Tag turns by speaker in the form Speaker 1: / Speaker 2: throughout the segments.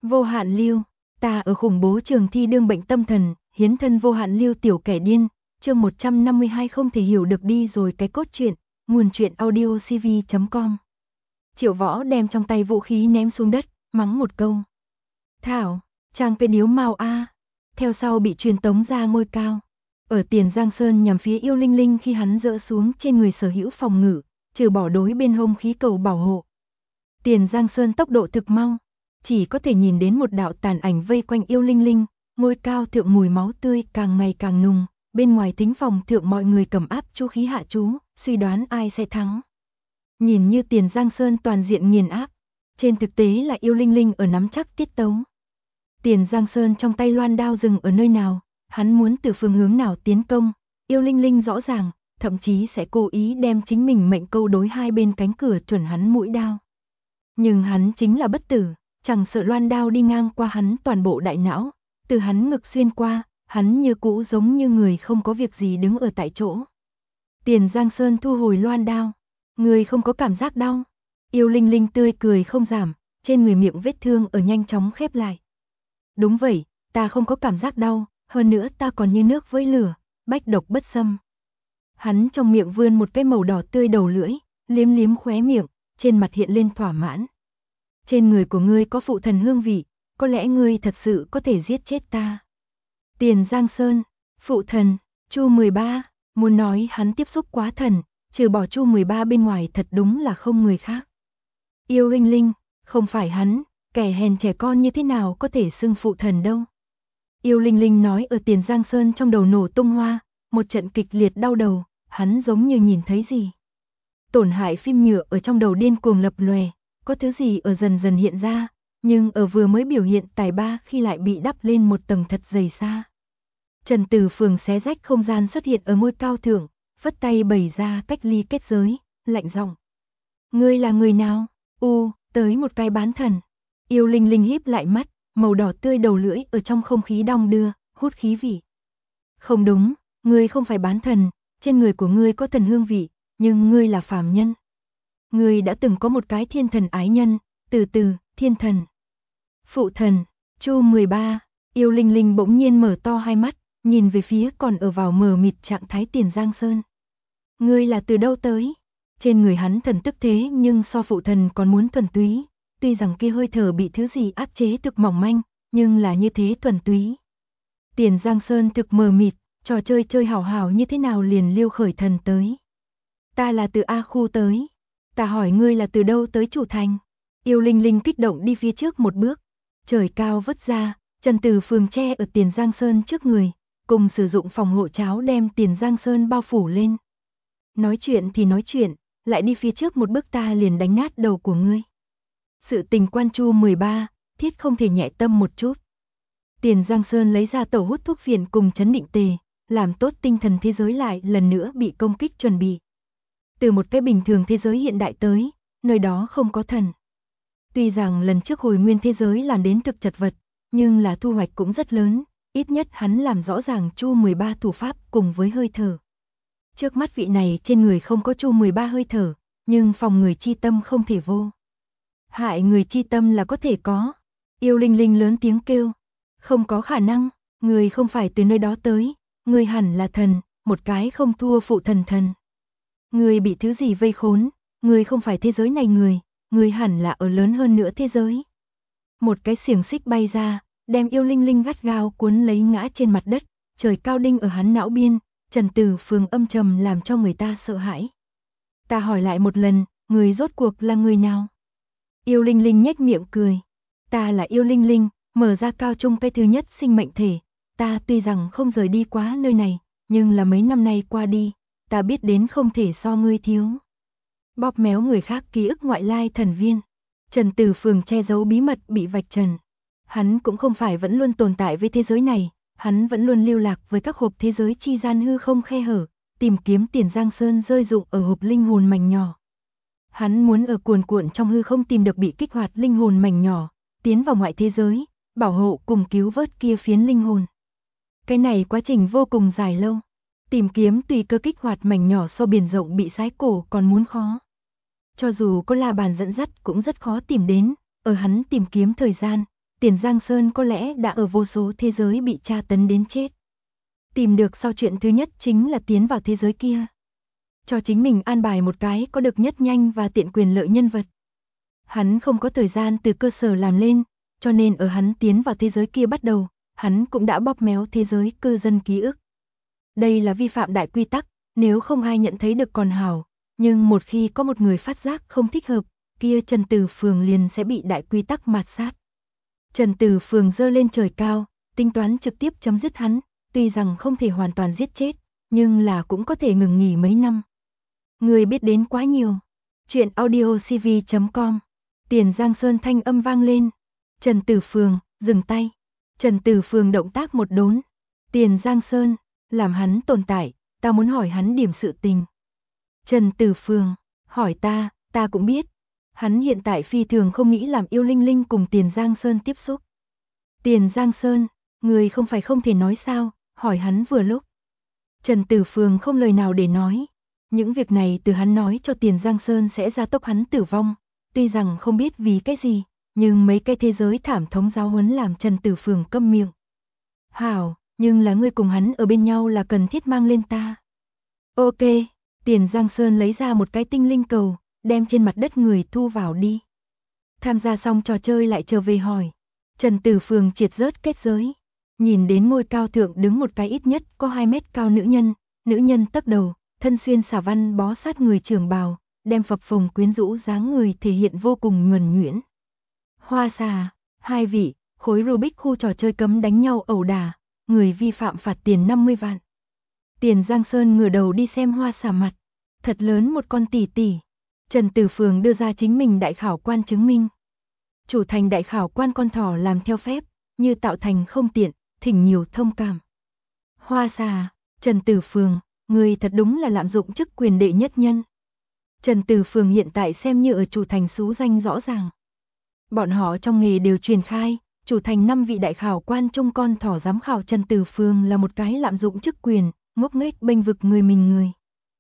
Speaker 1: Vô hạn lưu, ta ở khủng bố trường thi đương bệnh tâm thần, hiến thân vô hạn lưu tiểu kẻ điên, chương 152 không thể hiểu được đi rồi cái cốt truyện, nguồn truyện audiocv.com. Triệu Võ đem trong tay vũ khí ném xuống đất, mắng một câu. Thảo, trang cái điếu màu a. Theo sau bị truyền tống ra ngôi cao. Ở Tiền Giang Sơn nhằm phía Yêu Linh Linh khi hắn dỡ xuống trên người sở hữu phòng ngự, trừ bỏ đối bên hông khí cầu bảo hộ. Tiền Giang Sơn tốc độ thực mau, chỉ có thể nhìn đến một đạo tàn ảnh vây quanh Yêu Linh Linh, ngôi cao thượng mùi máu tươi càng ngày càng nùng, bên ngoài thính phòng thượng mọi người cầm áp chú khí hạ chú, suy đoán ai sẽ thắng. Nhìn như Tiền Giang Sơn toàn diện nghiền áp, trên thực tế là Yêu Linh Linh ở nắm chắc tiết tấu. Tiền Giang Sơn trong tay loan đao dừng ở nơi nào, hắn muốn từ phương hướng nào tiến công, Yêu Linh Linh rõ ràng, thậm chí sẽ cố ý đem chính mình mệnh câu đối hai bên cánh cửa chuẩn hắn mũi đao. Nhưng hắn chính là bất tử, chẳng sợ loan đao đi ngang qua hắn toàn bộ đại não, từ hắn ngực xuyên qua, hắn như cũ giống như người không có việc gì đứng ở tại chỗ. Tiền Giang Sơn thu hồi loan đao, người không có cảm giác đau. Yêu Linh Linh tươi cười không giảm, trên người miệng vết thương ở nhanh chóng khép lại. Đúng vậy, ta không có cảm giác đau, hơn nữa ta còn như nước với lửa, bách độc bất xâm. Hắn trong miệng vươn một cái màu đỏ tươi đầu lưỡi, liếm liếm khóe miệng, trên mặt hiện lên thỏa mãn. Trên người của ngươi có phụ thần hương vị, có lẽ ngươi thật sự có thể giết chết ta. Tiền Giang Sơn, phụ thần, Chu 13, muốn nói hắn tiếp xúc quá thần, trừ bỏ Chu 13 bên ngoài thật đúng là không người khác. Yêu Linh Linh, không phải hắn, kẻ hèn trẻ con như thế nào có thể xưng phụ thần đâu. Yêu Linh Linh nói ở Tiền Giang Sơn trong đầu nổ tung hoa, một trận kịch liệt đau đầu, hắn giống như nhìn thấy gì. Tổn hại phim nhựa ở trong đầu điên cuồng lập lòe, có thứ gì ở dần dần hiện ra, nhưng ở vừa mới biểu hiện tài ba khi lại bị đắp lên một tầng thật dày xa. Trần Tử Phường xé rách không gian xuất hiện ở ngôi cao thượng, vất tay bày ra cách ly kết giới, lạnh giọng. Ngươi là người nào? Tới một cái bán thần. Yêu Linh Linh híp lại mắt, màu đỏ tươi đầu lưỡi ở trong không khí đong đưa, hút khí vị. Không đúng, ngươi không phải bán thần, trên người của ngươi có thần hương vị, nhưng ngươi là phàm nhân. Ngươi đã từng có một cái thiên thần ái nhân, từ từ, thiên thần. Phụ thần, Chu 13, Yêu Linh Linh bỗng nhiên mở to hai mắt, nhìn về phía còn ở vào mờ mịt trạng thái Tiền Giang Sơn. Ngươi là từ đâu tới? Trên người hắn thần tức thế nhưng so phụ thần còn muốn thuần túy, tuy rằng kia hơi thở bị thứ gì áp chế thực mỏng manh, nhưng là như thế thuần túy. Tiền Giang Sơn thực mờ mịt, trò chơi chơi hảo hảo như thế nào liền liêu khởi thần tới. Ta là từ A khu tới. Ta hỏi ngươi là từ đâu tới chủ thành. Yêu Linh Linh kích động đi phía trước một bước. Trời cao vất ra, Trần Tử Phường che ở Tiền Giang Sơn trước người, cùng sử dụng phòng hộ cháo đem Tiền Giang Sơn bao phủ lên. Nói chuyện thì nói chuyện, lại đi phía trước một bước ta liền đánh nát đầu của ngươi. Sự tình quan Chu 13, thiết không thể nhẹ tâm một chút. Tiền Giang Sơn lấy ra tẩu hút thuốc phiện cùng chấn định tề, làm tốt tinh thần thế giới lại lần nữa bị công kích chuẩn bị. Từ một cái bình thường thế giới hiện đại tới, nơi đó không có thần. Tuy rằng lần trước hồi nguyên thế giới làm đến thực chật vật, nhưng là thu hoạch cũng rất lớn, ít nhất hắn làm rõ ràng Chu 13 thủ pháp cùng với hơi thở. Trước mắt vị này trên người không có Chu 13 hơi thở, nhưng phòng người chi tâm không thể vô. Hại người chi tâm là có thể có. Yêu Linh Linh lớn tiếng kêu. Không có khả năng, người không phải từ nơi đó tới, người hẳn là thần, một cái không thua phụ thần thần. Người bị thứ gì vây khốn, người không phải thế giới này người hẳn là ở lớn hơn nữa thế giới. Một cái xiềng xích bay ra, đem Yêu Linh Linh gắt gao cuốn lấy ngã trên mặt đất, trời cao đinh ở hắn não biên, Trần Tử Phường âm trầm làm cho người ta sợ hãi. Ta hỏi lại một lần, người rốt cuộc là người nào? Yêu Linh Linh nhếch miệng cười. Ta là Yêu Linh Linh, mở ra cao trung cái thứ nhất sinh mệnh thể. Ta tuy rằng không rời đi quá nơi này, nhưng là mấy năm nay qua đi, ta biết đến không thể so ngươi thiếu. Bóp méo người khác ký ức ngoại lai thần viên. Trần Tử Phường che giấu bí mật bị vạch trần. Hắn cũng không phải vẫn luôn tồn tại với thế giới này, hắn vẫn luôn lưu lạc với các hộp thế giới chi gian hư không khe hở, tìm kiếm Tiền Giang Sơn rơi dụng ở hộp linh hồn mảnh nhỏ. Hắn muốn ở cuồn cuộn trong hư không tìm được bị kích hoạt linh hồn mảnh nhỏ, tiến vào ngoại thế giới, bảo hộ cùng cứu vớt kia phiến linh hồn. Cái này quá trình vô cùng dài lâu. Tìm kiếm tùy cơ kích hoạt mảnh nhỏ so biển rộng bị sái cổ còn muốn khó. Cho dù có la bàn dẫn dắt cũng rất khó tìm đến, ở hắn tìm kiếm thời gian, Tiền Giang Sơn có lẽ đã ở vô số thế giới bị tra tấn đến chết. Tìm được sau chuyện thứ nhất chính là tiến vào thế giới kia. Cho chính mình an bài một cái có được nhất nhanh và tiện quyền lợi nhân vật. Hắn không có thời gian từ cơ sở làm lên, cho nên ở hắn tiến vào thế giới kia bắt đầu, hắn cũng đã bóp méo thế giới cư dân ký ức. Đây là vi phạm đại quy tắc, nếu không ai nhận thấy được còn hảo, nhưng một khi có một người phát giác không thích hợp, kia Trần Tử Phường liền sẽ bị đại quy tắc mạt sát. Trần Tử Phường giơ lên trời cao, tính toán trực tiếp chấm dứt hắn, tuy rằng không thể hoàn toàn giết chết, nhưng là cũng có thể ngừng nghỉ mấy năm. Người biết đến quá nhiều. Chuyện audiocv.com. Tiền Giang Sơn thanh âm vang lên. Trần Tử Phường, dừng tay. Trần Tử Phường động tác một đốn. Tiền Giang Sơn, làm hắn tồn tại, ta muốn hỏi hắn điểm sự tình. Trần Tử Phường, hỏi ta cũng biết. Hắn hiện tại phi thường không nghĩ làm Yêu Linh Linh cùng Tiền Giang Sơn tiếp xúc. Tiền Giang Sơn, người không phải không thể nói sao, hỏi hắn vừa lúc. Trần Tử Phường không lời nào để nói. Những việc này từ hắn nói cho Tiền Giang Sơn sẽ gia tốc hắn tử vong, tuy rằng không biết vì cái gì, nhưng mấy cái thế giới thảm thống giáo huấn làm Trần Tử Phường câm miệng. Hảo, nhưng là ngươi cùng hắn ở bên nhau là cần thiết mang lên ta. Ok, Tiền Giang Sơn lấy ra một cái tinh linh cầu, đem trên mặt đất người thu vào đi. Tham gia xong trò chơi lại trở về hỏi. Trần Tử Phường triệt rớt kết giới. Nhìn đến ngôi cao thượng đứng một cái ít nhất có 2 mét cao nữ nhân tấp đầu, thân xuyên xà văn bó sát người trường bào, đem phập phồng quyến rũ dáng người thể hiện vô cùng nhuần nhuyễn. Hoa xà, hai vị, khối Rubik khu trò chơi cấm đánh nhau ẩu đả, người vi phạm phạt tiền 50 vạn. Tiền Giang Sơn ngửa đầu đi xem hoa xà mặt, thật lớn một con tỷ tỷ. Trần Tử Phường đưa ra chính mình đại khảo quan chứng minh. Chủ thành đại khảo quan con thỏ làm theo phép, như tạo thành không tiện, thỉnh nhiều thông cảm. Hoa xà, Trần Tử Phường, người thật đúng là lạm dụng chức quyền đệ nhất nhân. Trần Tử Phường hiện tại xem như ở chủ thành xú danh rõ ràng. Bọn họ trong nghề đều truyền khai, chủ thành 5 vị đại khảo quan trong con thỏ giám khảo Trần Tử Phường là một cái lạm dụng chức quyền, ngốc nghếch bênh vực người mình người.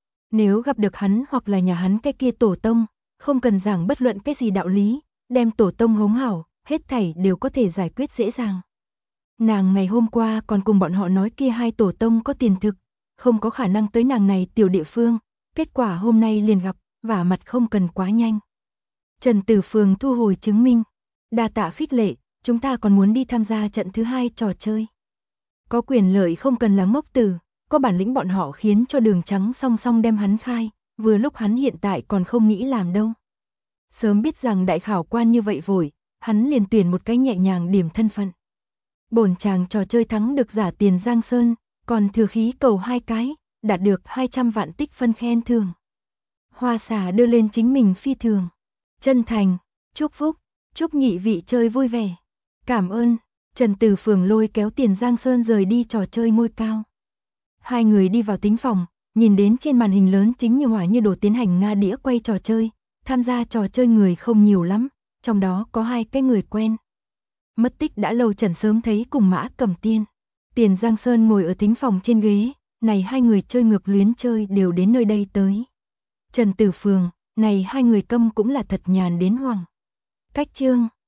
Speaker 1: Nếu gặp được hắn hoặc là nhà hắn cái kia tổ tông, không cần giảng bất luận cái gì đạo lý, đem tổ tông hống hảo, hết thảy đều có thể giải quyết dễ dàng. Nàng ngày hôm qua còn cùng bọn họ nói kia hai tổ tông có tiền thực, không có khả năng tới nàng này tiểu địa phương, kết quả hôm nay liền gặp, vả mặt không cần quá nhanh. Trần Tử Phường thu hồi chứng minh, đa tạ khích lệ, chúng ta còn muốn đi tham gia trận thứ 2 trò chơi. Có quyền lợi không cần là ngốc tử, có bản lĩnh bọn họ khiến cho Đường Trắng song song đem hắn khai, vừa lúc hắn hiện tại còn không nghĩ làm đâu. Sớm biết rằng đại khảo quan như vậy vội, hắn liền tuyển một cái nhẹ nhàng điểm thân phận. Bổn chàng trò chơi thắng được giả Tiền Giang Sơn, còn thừa khí cầu 2 cái, đạt được 200 vạn tích phân khen thưởng. Hoa xà đưa lên chính mình phi thường. Chân thành, chúc phúc, chúc nhị vị chơi vui vẻ. Cảm ơn. Trần Tử Phường lôi kéo Tiền Giang Sơn rời đi trò chơi ngôi cao. Hai người đi vào tính phòng, nhìn đến trên màn hình lớn chính như hỏa như đổ tiến hành Nga đĩa quay trò chơi. Tham gia trò chơi người không nhiều lắm, trong đó có 2 cái người quen. Mất tích đã lâu Trần sớm thấy cùng Mã Cẩm Tiên. Tiền Giang Sơn ngồi ở thính phòng trên ghế, này 2 người chơi ngược luyến chơi đều đến nơi đây tới. Trần Tử Phường, này 2 người câm cũng là thật nhàn đến hoảng. Cách chương